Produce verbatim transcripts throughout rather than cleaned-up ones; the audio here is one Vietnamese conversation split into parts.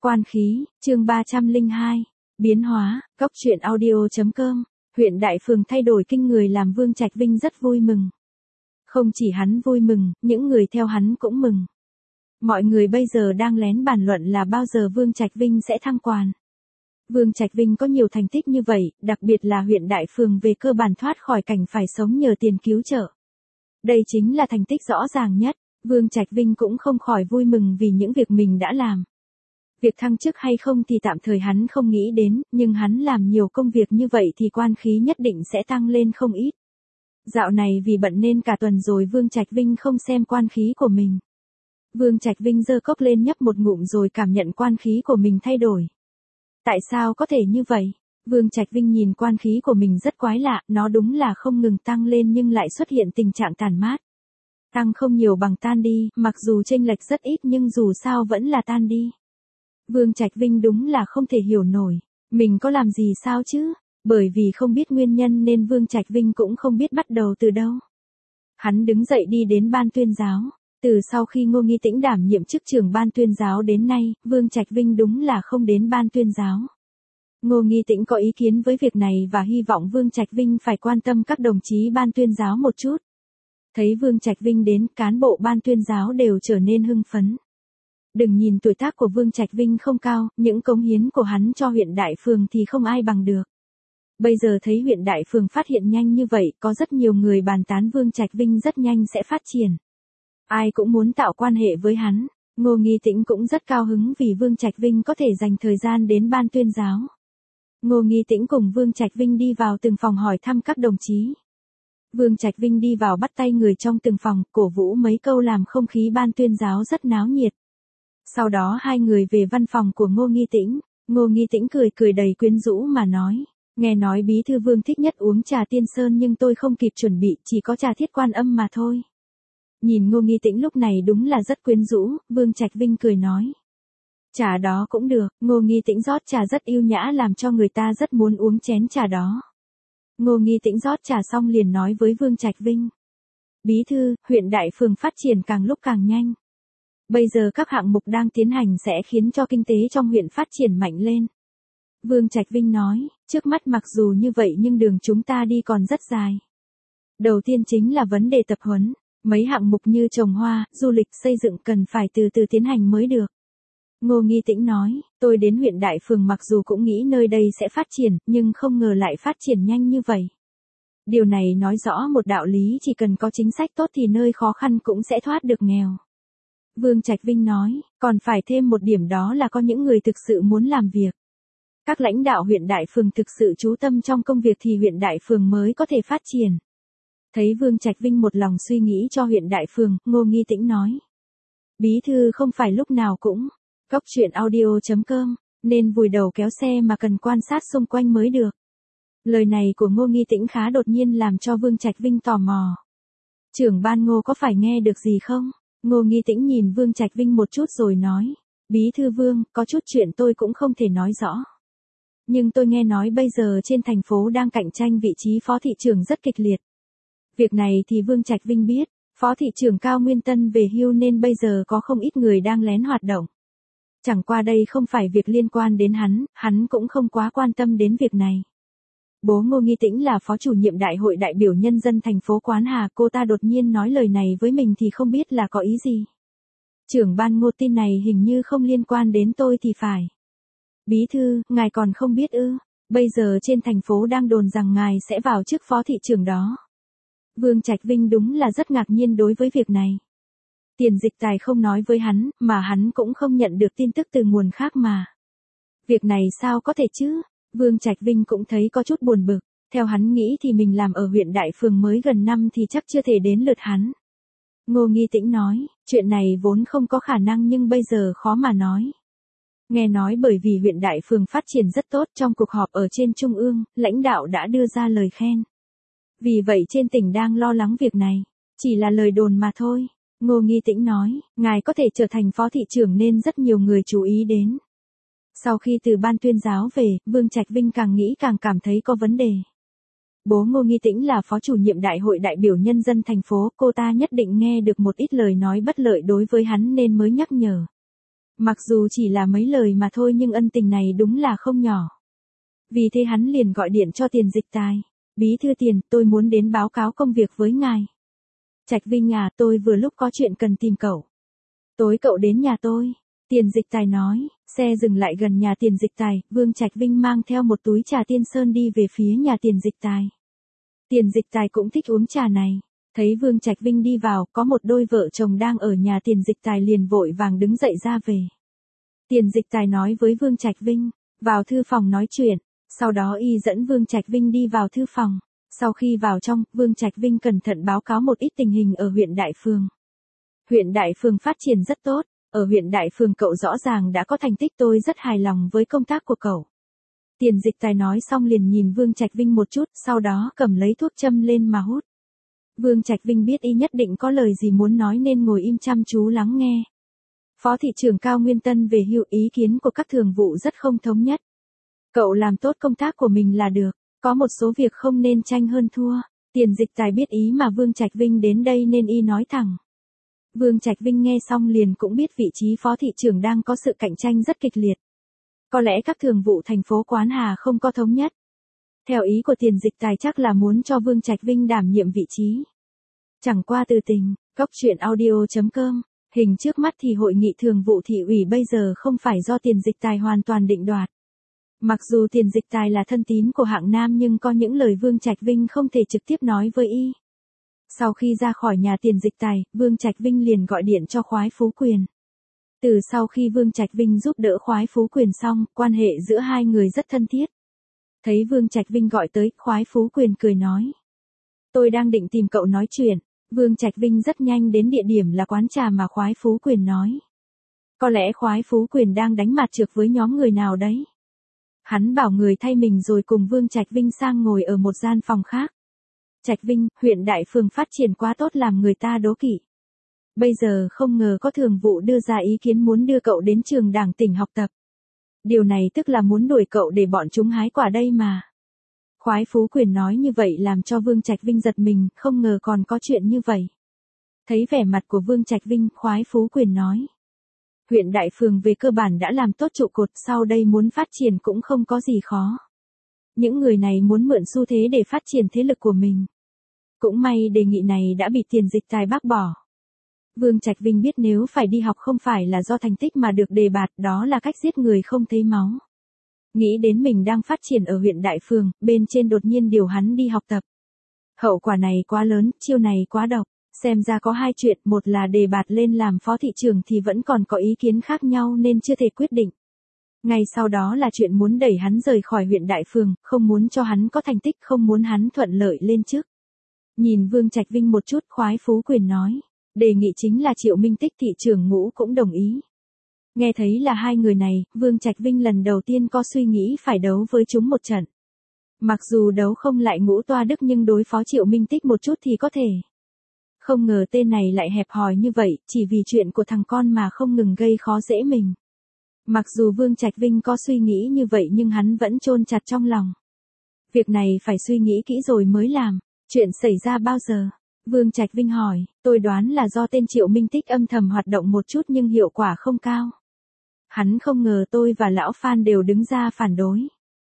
Quan khí, chương ba trăm lẻ hai. Biến hóa, Cóc truyện audio chấm com. Huyện Đại Phường thay đổi kinh người làm Vương Trạch Vinh rất vui mừng. Không chỉ hắn vui mừng, những người theo hắn cũng mừng. Mọi người bây giờ đang lén bàn luận là bao giờ Vương Trạch Vinh sẽ thăng quan. Vương Trạch Vinh có nhiều thành tích như vậy, đặc biệt là huyện Đại Phường về cơ bản thoát khỏi cảnh phải sống nhờ tiền cứu trợ. Đây chính là thành tích rõ ràng nhất, Vương Trạch Vinh cũng không khỏi vui mừng vì những việc mình đã làm. Việc thăng chức hay không thì tạm thời hắn không nghĩ đến, nhưng hắn làm nhiều công việc như vậy thì quan khí nhất định sẽ tăng lên không ít. Dạo này vì bận nên cả tuần rồi Vương Trạch Vinh không xem quan khí của mình. Vương Trạch Vinh giơ cốc lên nhấp một ngụm rồi cảm nhận quan khí của mình thay đổi. Tại sao có thể như vậy? Vương Trạch Vinh nhìn quan khí của mình rất quái lạ, nó đúng là không ngừng tăng lên nhưng lại xuất hiện tình trạng tàn mát. Tăng không nhiều bằng tan đi, mặc dù chênh lệch rất ít nhưng dù sao vẫn là tan đi. Vương Trạch Vinh đúng là không thể hiểu nổi, mình có làm gì sao chứ? Bởi vì không biết nguyên nhân nên Vương Trạch Vinh cũng không biết bắt đầu từ đâu. Hắn đứng dậy đi đến ban tuyên giáo. Từ sau khi Ngô Nghi Tĩnh đảm nhiệm chức trưởng ban tuyên giáo đến nay, Vương Trạch Vinh đúng là không đến ban tuyên giáo. Ngô Nghi Tĩnh có ý kiến với việc này và hy vọng Vương Trạch Vinh phải quan tâm các đồng chí ban tuyên giáo một chút. Thấy Vương Trạch Vinh đến, cán bộ ban tuyên giáo đều trở nên hưng phấn. Đừng nhìn tuổi tác của Vương Trạch Vinh không cao, những cống hiến của hắn cho huyện Đại Phường thì không ai bằng được. Bây giờ thấy huyện Đại Phường phát hiện nhanh như vậy, có rất nhiều người bàn tán Vương Trạch Vinh rất nhanh sẽ phát triển. Ai cũng muốn tạo quan hệ với hắn. Ngô Nghi Tĩnh cũng rất cao hứng vì Vương Trạch Vinh có thể dành thời gian đến ban tuyên giáo. Ngô Nghi Tĩnh cùng Vương Trạch Vinh đi vào từng phòng hỏi thăm các đồng chí. Vương Trạch Vinh đi vào bắt tay người trong từng phòng, cổ vũ mấy câu làm không khí ban tuyên giáo rất náo nhiệt. Sau đó hai người về văn phòng của Ngô Nghi Tĩnh. Ngô Nghi Tĩnh cười cười đầy quyến rũ mà nói, nghe nói bí thư Vương thích nhất uống trà Tiên Sơn nhưng tôi không kịp chuẩn bị, chỉ có trà Thiết Quan Âm mà thôi. Nhìn Ngô Nghi Tĩnh lúc này đúng là rất quyến rũ, Vương Trạch Vinh cười nói. Trà đó cũng được, Ngô Nghi Tĩnh rót trà rất yêu nhã làm cho người ta rất muốn uống chén trà đó. Ngô Nghi Tĩnh rót trà xong liền nói với Vương Trạch Vinh. Bí thư, huyện Đại Phường phát triển càng lúc càng nhanh. Bây giờ các hạng mục đang tiến hành sẽ khiến cho kinh tế trong huyện phát triển mạnh lên. Vương Trạch Vinh nói, trước mắt mặc dù như vậy nhưng đường chúng ta đi còn rất dài. Đầu tiên chính là vấn đề tập huấn. Mấy hạng mục như trồng hoa, du lịch, xây dựng cần phải từ từ tiến hành mới được. Ngô Nghi Tĩnh nói, tôi đến huyện Đại Phường mặc dù cũng nghĩ nơi đây sẽ phát triển, nhưng không ngờ lại phát triển nhanh như vậy. Điều này nói rõ một đạo lý, chỉ cần có chính sách tốt thì nơi khó khăn cũng sẽ thoát được nghèo. Vương Trạch Vinh nói, còn phải thêm một điểm đó là có những người thực sự muốn làm việc. Các lãnh đạo huyện Đại Phường thực sự chú tâm trong công việc thì huyện Đại Phường mới có thể phát triển. Thấy Vương Trạch Vinh một lòng suy nghĩ cho huyện Đại Phường, Ngô Nghi Tĩnh nói. Bí thư không phải lúc nào cũng, Cóc truyện audio chấm com, nên vùi đầu kéo xe mà cần quan sát xung quanh mới được. Lời này của Ngô Nghi Tĩnh khá đột nhiên làm cho Vương Trạch Vinh tò mò. Trưởng ban Ngô có phải nghe được gì không? Ngô Nghi Tĩnh nhìn Vương Trạch Vinh một chút rồi nói. Bí thư Vương, có chút chuyện tôi cũng không thể nói rõ. Nhưng tôi nghe nói bây giờ trên thành phố đang cạnh tranh vị trí phó thị trưởng rất kịch liệt. Việc này thì Vương Trạch Vinh biết, phó thị trưởng Cao Nguyên Tân về hưu nên bây giờ có không ít người đang lén hoạt động. Chẳng qua đây không phải việc liên quan đến hắn, hắn cũng không quá quan tâm đến việc này. Bố Ngô Nghi Tĩnh là phó chủ nhiệm đại hội đại biểu nhân dân thành phố Quán Hà, cô ta đột nhiên nói lời này với mình thì không biết là có ý gì. Trưởng ban Ngô, tin này hình như không liên quan đến tôi thì phải. Bí thư, ngài còn không biết ư, bây giờ trên thành phố đang đồn rằng ngài sẽ vào chức phó thị trưởng đó. Vương Trạch Vinh đúng là rất ngạc nhiên đối với việc này. Tiền Dịch Tài không nói với hắn, mà hắn cũng không nhận được tin tức từ nguồn khác mà. Việc này sao có thể chứ? Vương Trạch Vinh cũng thấy có chút buồn bực. Theo hắn nghĩ thì mình làm ở huyện Đại Phường mới gần năm thì chắc chưa thể đến lượt hắn. Ngô Nghi Tĩnh nói, chuyện này vốn không có khả năng nhưng bây giờ khó mà nói. Nghe nói bởi vì huyện Đại Phường phát triển rất tốt, trong cuộc họp ở trên trung ương, lãnh đạo đã đưa ra lời khen. Vì vậy trên tỉnh đang lo lắng việc này. Chỉ là lời đồn mà thôi. Ngô Nghi Tĩnh nói, ngài có thể trở thành phó thị trưởng nên rất nhiều người chú ý đến. Sau khi từ ban tuyên giáo về, Vương Trạch Vinh càng nghĩ càng cảm thấy có vấn đề. Bố Ngô Nghi Tĩnh là phó chủ nhiệm đại hội đại biểu nhân dân thành phố, cô ta nhất định nghe được một ít lời nói bất lợi đối với hắn nên mới nhắc nhở. Mặc dù chỉ là mấy lời mà thôi nhưng ân tình này đúng là không nhỏ. Vì thế hắn liền gọi điện cho Tiền Dịch Tài. Bí thư Tiền, tôi muốn đến báo cáo công việc với ngài. Trạch Vinh à, tôi vừa lúc có chuyện cần tìm cậu. Tối cậu đến nhà tôi. Tiền Dịch Tài nói, xe dừng lại gần nhà Tiền Dịch Tài, Vương Trạch Vinh mang theo một túi trà Tiên Sơn đi về phía nhà Tiền Dịch Tài. Tiền Dịch Tài cũng thích uống trà này. Thấy Vương Trạch Vinh đi vào, có một đôi vợ chồng đang ở nhà Tiền Dịch Tài liền vội vàng đứng dậy ra về. Tiền Dịch Tài nói với Vương Trạch Vinh, vào thư phòng nói chuyện, sau đó y dẫn Vương Trạch Vinh đi vào thư phòng. Sau khi vào trong, Vương Trạch Vinh cẩn thận báo cáo một ít tình hình ở huyện Đại Phường. Huyện Đại Phường phát triển rất tốt, ở huyện Đại Phường cậu rõ ràng đã có thành tích, tôi rất hài lòng với công tác của cậu. Tiền Dịch Tài nói xong liền nhìn Vương Trạch Vinh một chút, sau đó cầm lấy thuốc châm lên mà hút. Vương Trạch Vinh biết y nhất định có lời gì muốn nói nên ngồi im chăm chú lắng nghe. Phó thị trưởng Cao Nguyên Tân về hưu, ý kiến của các thường vụ rất không thống nhất. Cậu làm tốt công tác của mình là được, có một số việc không nên tranh hơn thua. Tiền Dịch Tài biết ý mà Vương Trạch Vinh đến đây nên y nói thẳng. Vương Trạch Vinh nghe xong liền cũng biết vị trí phó thị trưởng đang có sự cạnh tranh rất kịch liệt. Có lẽ các thường vụ thành phố Quán Hà không có thống nhất. Theo ý của Tiền Dịch Tài chắc là muốn cho Vương Trạch Vinh đảm nhiệm vị trí. Chẳng qua từ tình, cốc truyện audio chấm com, hình trước mắt thì hội nghị thường vụ thị ủy bây giờ không phải do Tiền Dịch Tài hoàn toàn định đoạt. Mặc dù Tiền Dịch Tài là thân tín của Hạng Nam nhưng có những lời Vương Trạch Vinh không thể trực tiếp nói với y. Sau khi ra khỏi nhà Tiền Dịch Tài, Vương Trạch Vinh liền gọi điện cho Khoái Phú Quyền. Từ sau khi Vương Trạch Vinh giúp đỡ Khoái Phú Quyền xong, quan hệ giữa hai người rất thân thiết. Thấy Vương Trạch Vinh gọi tới, Khoái Phú Quyền cười nói. Tôi đang định tìm cậu nói chuyện. Vương Trạch Vinh rất nhanh đến địa điểm là quán trà mà Khoái Phú Quyền nói. Có lẽ Khoái Phú Quyền đang đánh mặt trược với nhóm người nào đấy. Hắn bảo người thay mình rồi cùng Vương Trạch Vinh sang ngồi ở một gian phòng khác. Trạch Vinh, huyện Đại Phường phát triển quá tốt làm người ta đố kỵ. Bây giờ không ngờ có thường vụ đưa ra ý kiến muốn đưa cậu đến trường đảng tỉnh học tập. Điều này tức là muốn đuổi cậu để bọn chúng hái quả đây mà. Khoái Phú Quyền nói như vậy làm cho Vương Trạch Vinh giật mình, không ngờ còn có chuyện như vậy. Thấy vẻ mặt của Vương Trạch Vinh, Khoái Phú Quyền nói. Huyện Đại Phường về cơ bản đã làm tốt trụ cột, sau đây muốn phát triển cũng không có gì khó. Những người này muốn mượn xu thế để phát triển thế lực của mình. Cũng may đề nghị này đã bị Tiền Dịch Tài bác bỏ. Vương Trạch Vinh biết nếu phải đi học không phải là do thành tích mà được đề bạt, đó là cách giết người không thấy máu. Nghĩ đến mình đang phát triển ở huyện Đại Phường, bên trên đột nhiên điều hắn đi học tập. Hậu quả này quá lớn, chiêu này quá độc. Xem ra có hai chuyện, một là đề bạt lên làm phó thị trưởng thì vẫn còn có ý kiến khác nhau nên chưa thể quyết định. Ngay sau đó là chuyện muốn đẩy hắn rời khỏi huyện Đại Phường, không muốn cho hắn có thành tích, không muốn hắn thuận lợi lên chức. Nhìn Vương Trạch Vinh một chút, Khoái Phú Quyền nói. Đề nghị chính là Triệu Minh Tích thị trưởng Ngũ cũng đồng ý. Nghe thấy là hai người này, Vương Trạch Vinh lần đầu tiên có suy nghĩ phải đấu với chúng một trận. Mặc dù đấu không lại Ngũ Toa Đức nhưng đối phó Triệu Minh Tích một chút thì có thể. Không ngờ tên này lại hẹp hòi như vậy, chỉ vì chuyện của thằng con mà không ngừng gây khó dễ mình. Mặc dù Vương Trạch Vinh có suy nghĩ như vậy nhưng hắn vẫn chôn chặt trong lòng. Việc này phải suy nghĩ kỹ rồi mới làm. Chuyện xảy ra bao giờ? Vương Trạch Vinh hỏi, tôi đoán là do tên Triệu Minh Tích âm thầm hoạt động một chút nhưng hiệu quả không cao. Hắn không ngờ tôi và lão Phan đều đứng ra phản đối.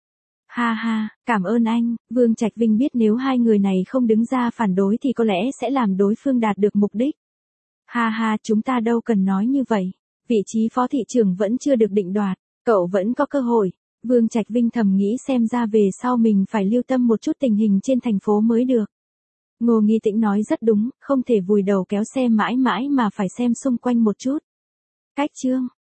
Ha ha, cảm ơn anh. Vương Trạch Vinh biết nếu hai người này không đứng ra phản đối thì có lẽ sẽ làm đối phương đạt được mục đích. Ha ha, chúng ta đâu cần nói như vậy. Vị trí phó thị trưởng vẫn chưa được định đoạt, cậu vẫn có cơ hội. Vương Trạch Vinh thầm nghĩ xem ra về sau mình phải lưu tâm một chút tình hình trên thành phố mới được. Ngô Nghi Tĩnh nói rất đúng, không thể vùi đầu kéo xe mãi mãi mà phải xem xung quanh một chút. Cách chương